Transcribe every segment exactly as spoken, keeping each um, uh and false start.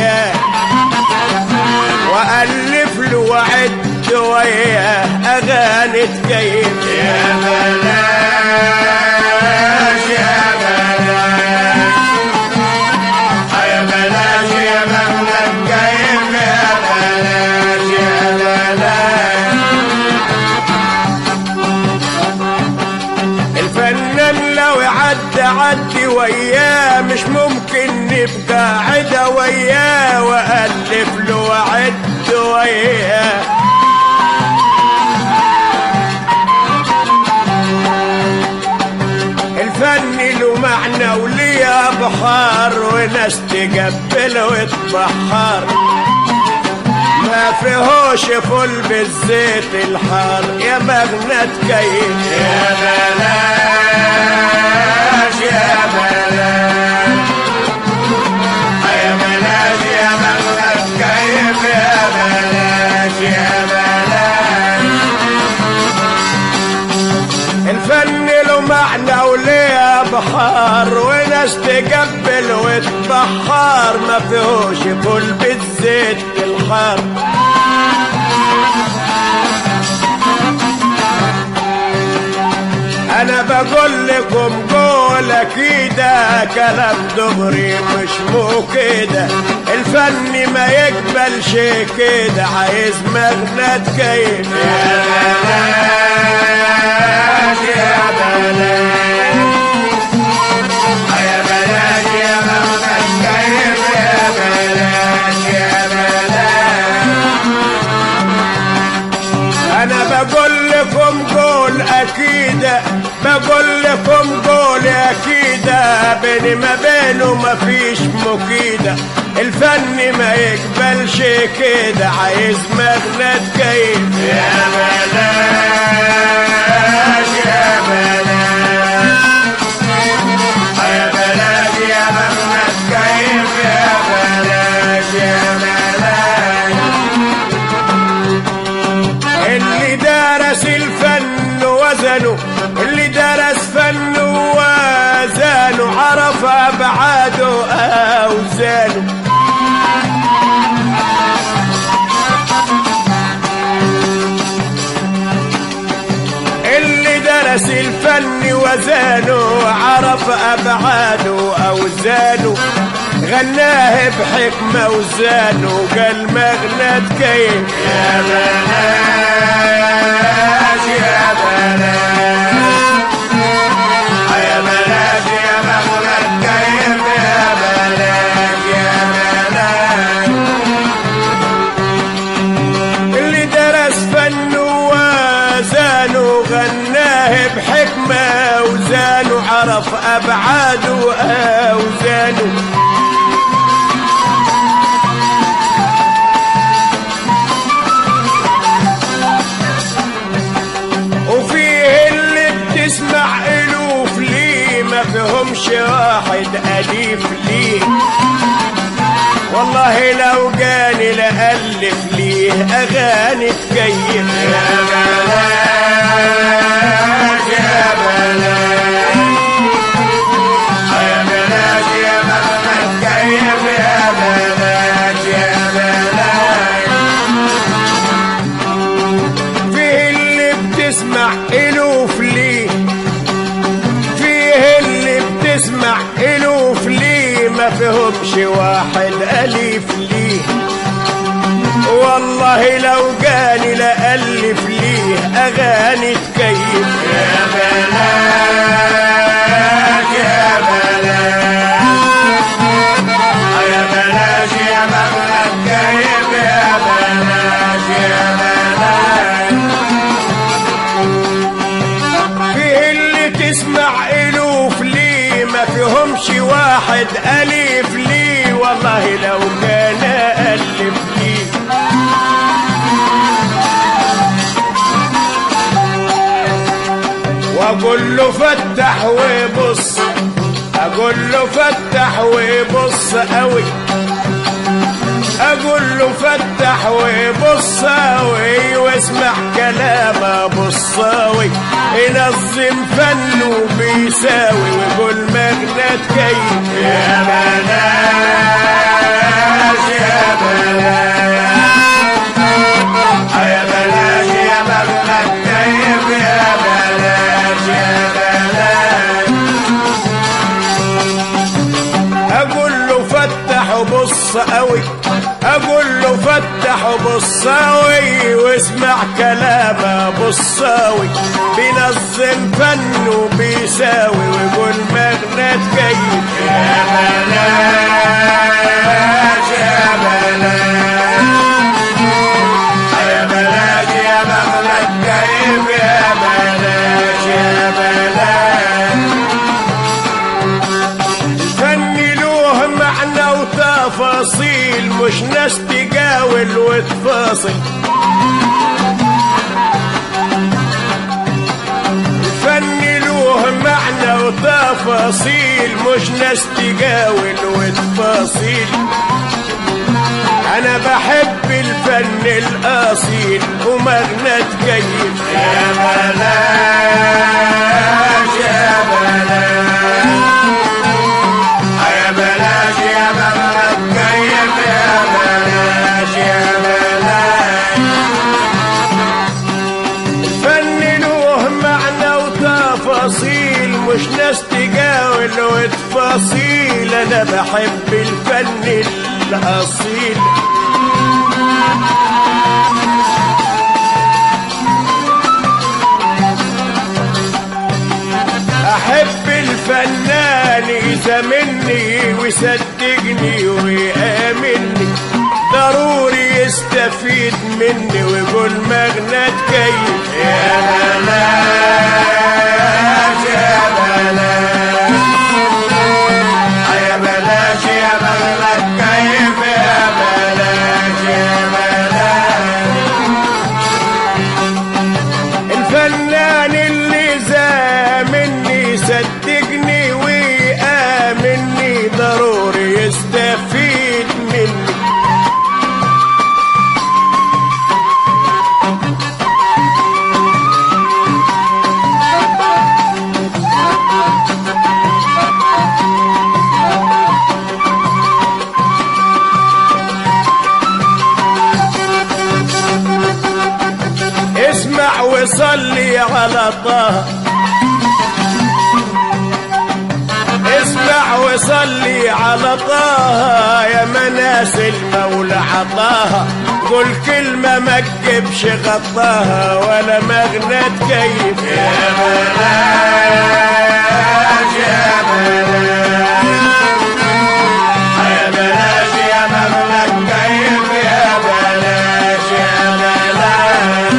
وياه وألف له وعد وياه أغاني تكيف. يا بلاش يا بلاش يا بلاش يا مغنى تكيف. يا بلاش يا بلاش. الفنان لو عدى عدي وياه مش ممكن نبقى عدا وياه وألف له وعد وياه. الفن له معنى وليه بحار وناس تقبل وتبحر ما فيهوش فل بالزيت الحار. يا مغنى تكيف. يا بلاش يا بلاش يا بلاش يا مغنى تكيف. يا بلاش يا بلاش. الفن له معنى وليه بحار وناس تقبل وتبحر ما فيهوش فل بالزيت الحار. انا بقول لكم قولة كده كلام دغري مش مو كده. الفن ما يقبلش كده عايز مغنى تكيف. يا بلاش يا بلاش يا بلاش يا مغنى تكيف. يا بلاش يا بلاش. انا بقول لكم قول اكيدة بقول لكم قول اكيدة بين ما بينه ما فيش مكيدة. الفن ما يقبلش كده عايز مغنى تكيف. يا بلاش يا بلاش يا بلاش يا مغنى تكيف. يا بلاش يا بلاش. اللي درس الفن وزنه اللي درس فن وزانه عرف أبعاده أوزانه. اللي درس الفن وزانه عرف أبعاده أوزانه غناه بحكمة وزانه قال مغنى تكيف. يا بلاش يا بلاش يا بلاش يا مغنى تكيف. يا بلاش يا بلاش. اللي درس فن وزانه غناه بحكمة وزانه عرف أبعاده أوزانه. تسمع ألوف ليه ما فيهمش واحد أليف ليه. والله لو جاني لألف ليه أغاني تكيف. يا بلاش يا بلاش يا بلاش يا مغنى تكيف. يا بلاش يا بلاش. فيه اللي بتسمع ألوف ليه تسمع ألوف ليه ما فيهمش واحد أليف ليه. والله لو جاني لألف ليه أغاني تكيف. يا بلاش يا بلاش يا بلاش يا مغنى تكيف. يا بلاش يا بلاش. فيه اللي تسمع ألوف ليه ما فيهمش واحد أليف لي. والله لو كان ألف لي وأقول له فتح وبص أقول له فتح وبص قوي أقول له فتح وبص قوي واسمع كلام أبو الصاوي ينظم فنه بيساوي ويقول مغنى تكيف. يا بلاش اقول له فتح بصاوي واسمع كلامه بصاوي، بينظم فن وبيساوي ويقول مغنى تكيف. يا بلاش يا بلاش يا بلاش يا مغنى تكيف، يا بلاش يا بلاش. الفن له معنى وتفاصيل، مش ناس تجاول وتفاصل. الفن له معنى وتفاصيل، مش ناس تجاول وتفاصيل. انا بحب الفن الاصيل ومغنى تكيف. يا بلاش يا بلاش يا بلاش يا مغنى تكيف، يا بلاش يا بلاش. الفن له معنى وتفاصيل، مش ناس تجاول وتفاصيل. انا بحب الفن الاصيل. احب الفنان يثمني ويصدقني ويامني، ضروري يستفيد مني ويقول مغنى تكيف. يا بلاش يا بلاش يا بلاش يا مغنى تكيف، يا بلاش يا بلاش. الفنان اللي زامني صدقني ويآمني، ضروري يستفيد مني. اسمع وصلي على طه، اسمع وصلي على طه، يا مناس المولى عطاها. قول كلمة ما تجيبش غطاها ولا مغنى تكيف. يا بلاش يا بلاش يا بلاش يا مغنى تكيف، يا بلاش يا بلاش.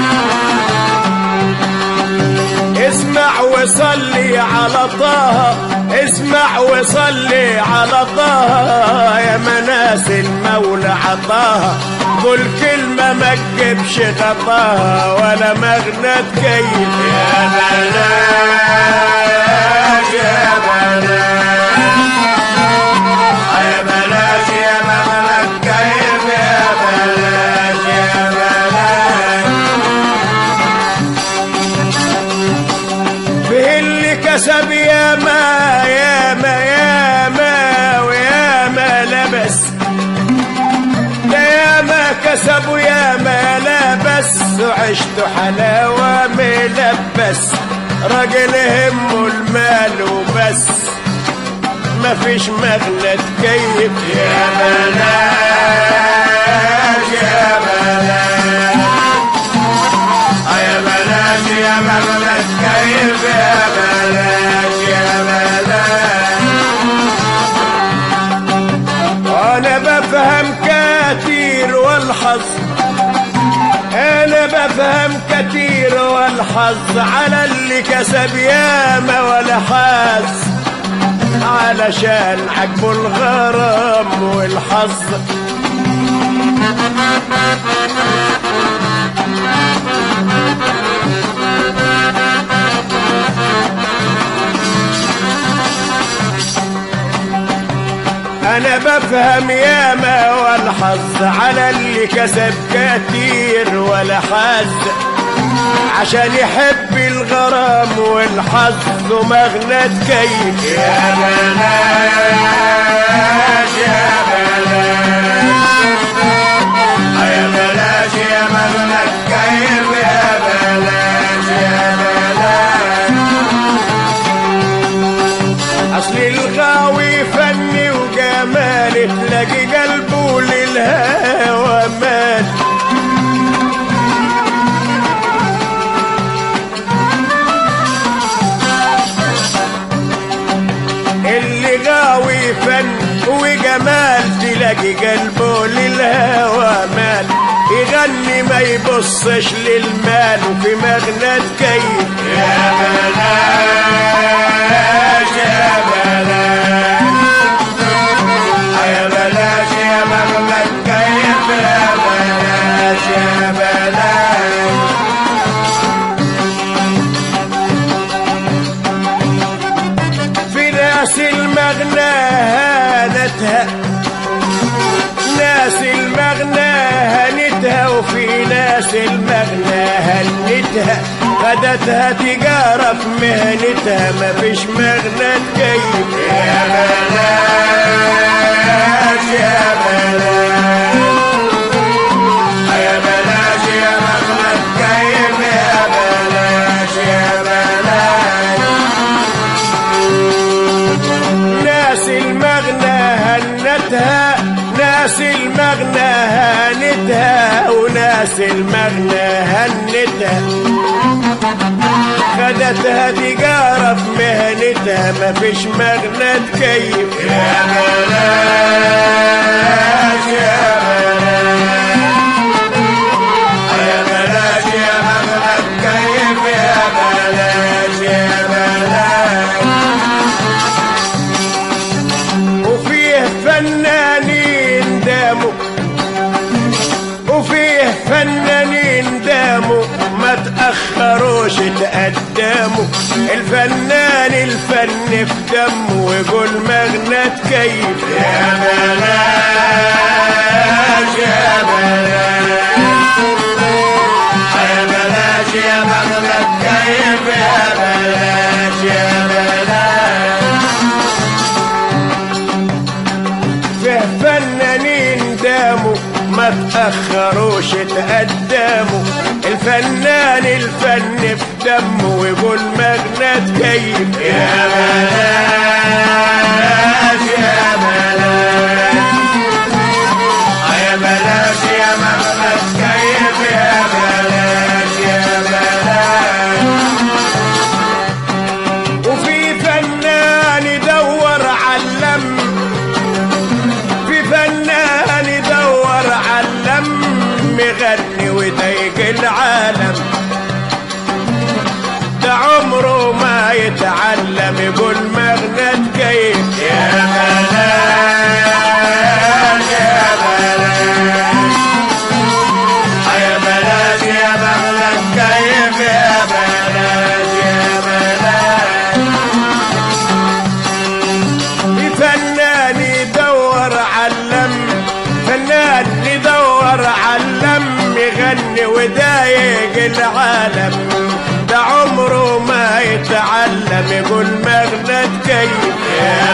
اسمع وصلي على طه، اسمع وصلي على طه، يا مناس المولى عطاها. قول كلمة ما تجيبش غطاها ولا مغنى تكيف. يا بلاش يا بلاش يا بلاش يا مغنى تكيف، يا بلاش يا بلاش. به اللي كسب ياما ياما ياما وياما لبس، ده ياما كسب وياما لبس، وعشت حلاوة ملبس. راجل همه المال وبس، مفيش مغنى تكيف. يا بلاش يا بلاش يا بلاش يا مغنى تكيف، يا بلاش يا بلاش. وانا بفهم كتير والحظ، انا بفهم كتير والحظ، على اللي كسب ياما ولا حظ، علشان عجبه الغرام والحظ. انا بفهم ياما والحظ، على اللي كسب كتير ولا حظ، عشان يحب الغرام والحظ ومغنى تكيف. يا بلاش يا بلاش يا بلاش يا مغنى تكيف، يا بلاش يا بلاش. اصل الغاوي فني وجمال، تلاقي قلبه للهوى قلبه للهوى مال، يغني ما يبصش للمال وفي مغنى كيف. يا بلاش يا بلاش يا بلاش يا مغنى كيف، يا بلاش يا بلاش. في ناس المغنى هانتها، ناس المغنى هنتها، وفي ناس المغنى هنتها، خدتها تجارة في مهنتها، مفيش مغنى تكيف. يا بلاش يا بلاش يا بلاش يا مغنى تكيف، يا بلاش يا بلاش. ناس المغنى هنتها، ناس المغنى هانتها، وناس المغنى هنتها، خدتها تجارة في مهنتها، مفيش مغنى تكيف. يا بلاش يا بلاش يا بلاش يا مغنى تكيف، يا بلاش يا بلاش. وفيه فنانين داموا، وفيه فنانين داموا، ما تأخروش تقدموا، الفنان الفن في دمه، ويقول مغنى تكيف. يا بلاش يا بلاش يا بلاش يا مغنى تكيف، يا بلاش يا بلاش. فيه فنانين داموا، ما تأخروش تقدموا، الفنان الفن في دمه، ويقول مغنى تكيف. يا بلاش يا بلاش يا بلاش يا مغنى تكيف، يا بلاش يا بلاش. وفي فنان يدور علم، في فنان يدور علم، يغني ويضايق العالم، ده عمره ما يتعلم، يقول مغنى تكيف. يا بلاش يا بلاش يا بلاش يا مغنى تكيف، يا بلاش يا بلاش. في فنان يدور علم، فنان يدور علم، يغني ويضايق العالم، ده عمره ما يتعلم، يقول مغنى تكيف. يا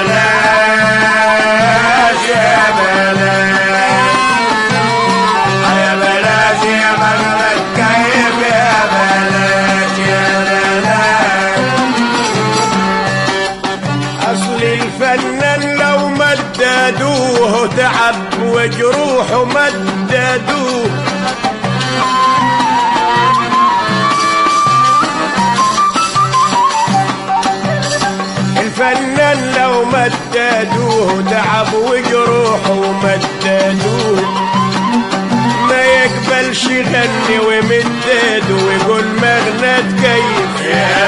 بلاش يا بلاش يا بلاش يا مغنى تكيف، يا بلاش يا بلاش. أصل الفنان لو مددوه تعب وجروحه مددوه، الفنان لو مددوه تعب وجروحه مددوه، ما يقبلش يغني ومدده، ويقول مغنى تكيف. يا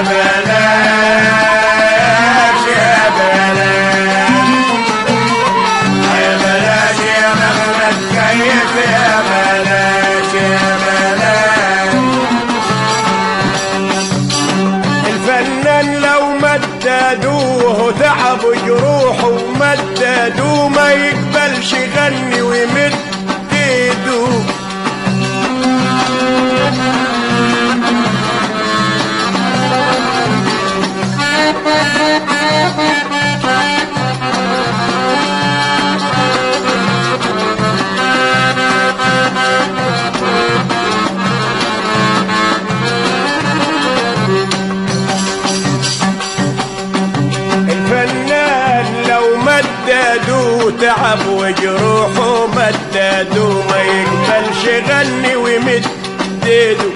بلاش يا بلاش يا بلاش يا مغنى تكيف، يا بلاش يا بلاش. الفنان لو مددوه تعب وجروحه مددوه، ما يقبلش يغني ويمد ايده، تعب وجروحه مددوا، ما يقبلش يغني ويمد ايده.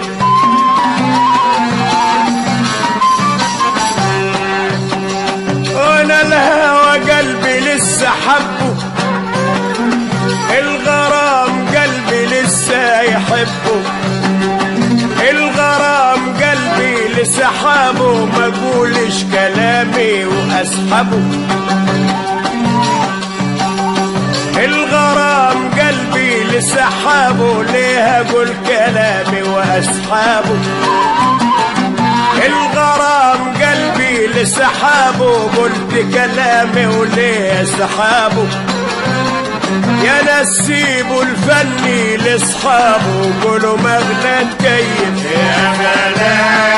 وانا الهوى قلبي لسه حبه، لسحابه ما اقولش كلامي واسحبه. الغرام قلبي لسحابه ليه اقول كلامي واسحابه. الغرام قلبي لسحابه قلت كلامي وليه سحابه. يا ناس سيبوا الفني لاصحابه قولوا مغنى تكيف يا ملاك